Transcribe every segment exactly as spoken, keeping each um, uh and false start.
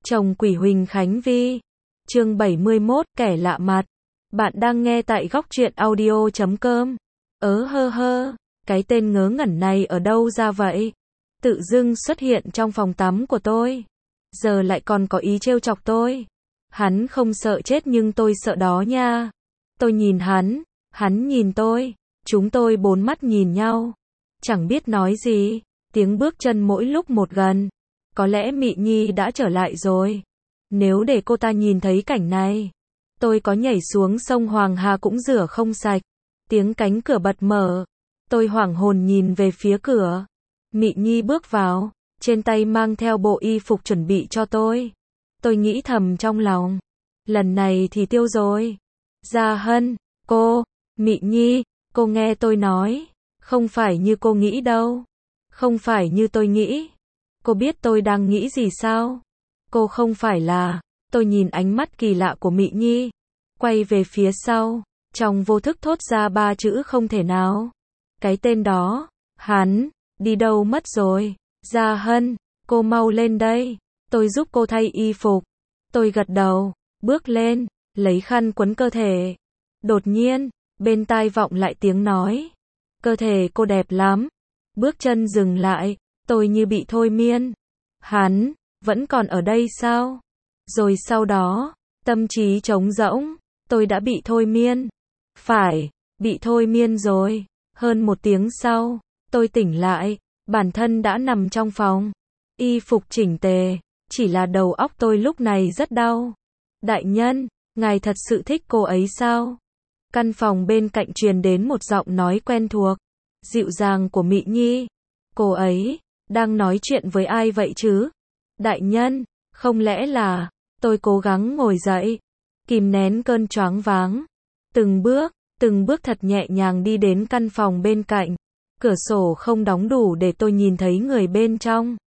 Chồng quỷ Huỳnh Khánh Vi. Chương bảy mươi mốt, kẻ lạ mặt. Bạn đang nghe tại góc truyện audio chấm com. Ớ hơ hơ, cái tên ngớ ngẩn này ở đâu ra vậy? Tự dưng xuất hiện trong phòng tắm của tôi. Giờ lại còn có ý trêu chọc tôi. Hắn không sợ chết nhưng tôi sợ đó nha. Tôi nhìn hắn, hắn nhìn tôi. Chúng tôi bốn mắt nhìn nhau. Chẳng biết nói gì. Tiếng bước chân mỗi lúc một gần. Có lẽ Mị Nhi đã trở lại rồi. Nếu để cô ta nhìn thấy cảnh này, tôi có nhảy xuống sông Hoàng Hà cũng rửa không sạch. Tiếng cánh cửa bật mở. Tôi hoảng hồn nhìn về phía cửa. Mị Nhi bước vào, trên tay mang theo bộ y phục chuẩn bị cho tôi. Tôi nghĩ thầm trong lòng, lần này thì tiêu rồi. Gia Hân, cô, Mị Nhi, cô nghe tôi nói, không phải như cô nghĩ đâu. Không phải như tôi nghĩ. Cô biết tôi đang nghĩ gì sao? Cô không phải là... Tôi nhìn ánh mắt kỳ lạ của Mị Nhi. Quay về phía sau. Trong vô thức thốt ra ba chữ không thể nào. Cái tên đó. Hắn. Đi đâu mất rồi? Gia Hân. Cô mau lên đây. Tôi giúp cô thay y phục. Tôi gật đầu. Bước lên. Lấy khăn quấn cơ thể. Đột nhiên. Bên tai vọng lại tiếng nói. Cơ thể cô đẹp lắm. Bước chân dừng lại. Tôi như bị thôi miên. Hắn, vẫn còn ở đây sao? Rồi sau đó, tâm trí trống rỗng, tôi đã bị thôi miên. Phải, bị thôi miên rồi. Hơn một tiếng sau, tôi tỉnh lại, bản thân đã nằm trong phòng. Y phục chỉnh tề, chỉ là đầu óc tôi lúc này rất đau. Đại nhân, ngài thật sự thích cô ấy sao? Căn phòng bên cạnh truyền đến một giọng nói quen thuộc, dịu dàng của Mị Nhi. Cô ấy đang nói chuyện với ai vậy chứ? Đại nhân, không lẽ là... Tôi cố gắng ngồi dậy, kìm nén cơn choáng váng. Từng bước, từng bước thật nhẹ nhàng đi đến căn phòng bên cạnh. Cửa sổ không đóng đủ để tôi nhìn thấy người bên trong.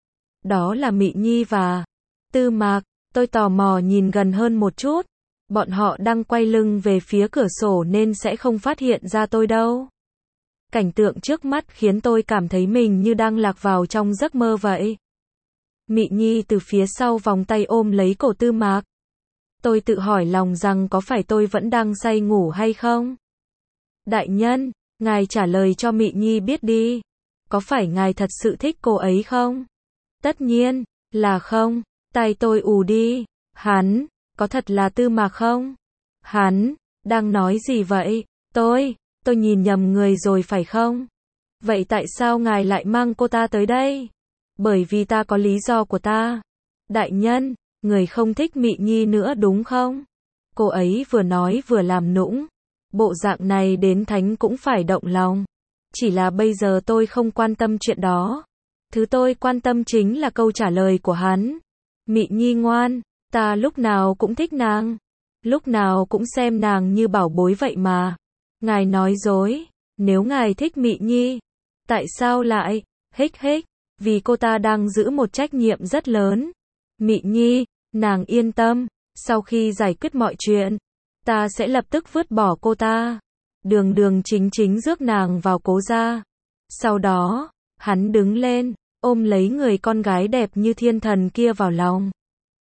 Đó là Mị Nhi và Tư Mạc. Tôi tò mò nhìn gần hơn một chút. Bọn họ đang quay lưng về phía cửa sổ nên sẽ không phát hiện ra tôi đâu. Cảnh tượng trước mắt khiến tôi cảm thấy mình như đang lạc vào trong giấc mơ vậy. Mị Nhi từ phía sau vòng tay ôm lấy cổ Tư Mạc. Tôi tự hỏi lòng rằng có phải tôi vẫn đang say ngủ hay không? Đại nhân, ngài trả lời cho Mị Nhi biết đi. Có phải ngài thật sự thích cô ấy không? Tất nhiên, là không. Tai tôi ù đi. Hắn, có thật là Tư Mạc không? Hắn, đang nói gì vậy? Tôi, tôi nhìn nhầm người rồi phải không? Vậy tại sao ngài lại mang cô ta tới đây? Bởi vì ta có lý do của ta. Đại nhân, người không thích Mị Nhi nữa đúng không? Cô ấy vừa nói vừa làm nũng. Bộ dạng này đến thánh cũng phải động lòng. Chỉ là bây giờ tôi không quan tâm chuyện đó. Thứ tôi quan tâm chính là câu trả lời của hắn. Mị Nhi ngoan, ta lúc nào cũng thích nàng. Lúc nào cũng xem nàng như bảo bối vậy mà. Ngài nói dối, nếu ngài thích Mị Nhi, tại sao lại, hích hích, vì cô ta đang giữ một trách nhiệm rất lớn. Mị Nhi, nàng yên tâm, sau khi giải quyết mọi chuyện, ta sẽ lập tức vứt bỏ cô ta. Đường đường chính chính rước nàng vào cố gia. Sau đó, hắn đứng lên, ôm lấy người con gái đẹp như thiên thần kia vào lòng.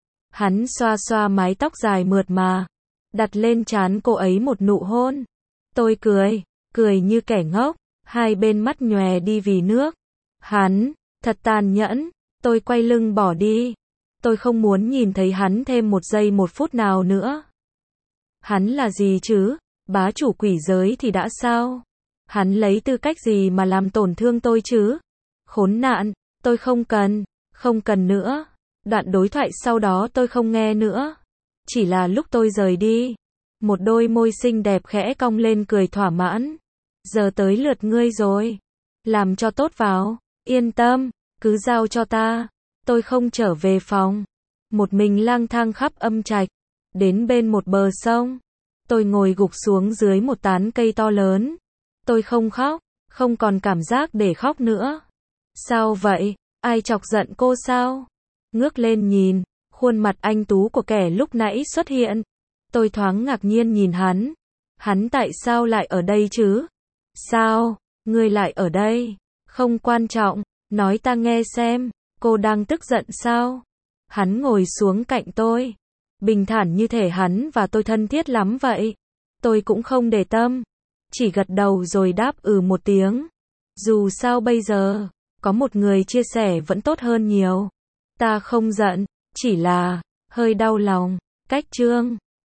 Hắn xoa xoa mái tóc dài mượt mà, đặt lên trán cô ấy một nụ hôn. Tôi cười, cười như kẻ ngốc, hai bên mắt nhòe đi vì nước. Hắn, thật tàn nhẫn, tôi quay lưng bỏ đi. Tôi không muốn nhìn thấy hắn thêm một giây một phút nào nữa. Hắn là gì chứ? Bá chủ quỷ giới thì đã sao? Hắn lấy tư cách gì mà làm tổn thương tôi chứ? Khốn nạn, tôi không cần, không cần nữa. Đoạn đối thoại sau đó tôi không nghe nữa. Chỉ là lúc tôi rời đi, một đôi môi xinh đẹp khẽ cong lên cười thỏa mãn. Giờ tới lượt ngươi rồi. Làm cho tốt vào. Yên tâm, cứ giao cho ta. Tôi không trở về phòng. Một mình lang thang khắp âm trạch. Đến bên một bờ sông. Tôi ngồi gục xuống dưới một tán cây to lớn. Tôi không khóc, không còn cảm giác để khóc nữa. Sao vậy? Ai chọc giận cô sao? Ngước lên nhìn, khuôn mặt anh tú của kẻ lúc nãy xuất hiện. Tôi thoáng ngạc nhiên nhìn hắn. Hắn tại sao lại ở đây chứ? Sao? Ngươi lại ở đây? Không quan trọng, nói ta nghe xem, cô đang tức giận sao? Hắn ngồi xuống cạnh tôi. Bình thản như thể hắn và tôi thân thiết lắm vậy. Tôi cũng không để tâm. Chỉ gật đầu rồi đáp ừ một tiếng. Dù sao bây giờ, có một người chia sẻ vẫn tốt hơn nhiều. Ta không giận, chỉ là hơi đau lòng. Cách chương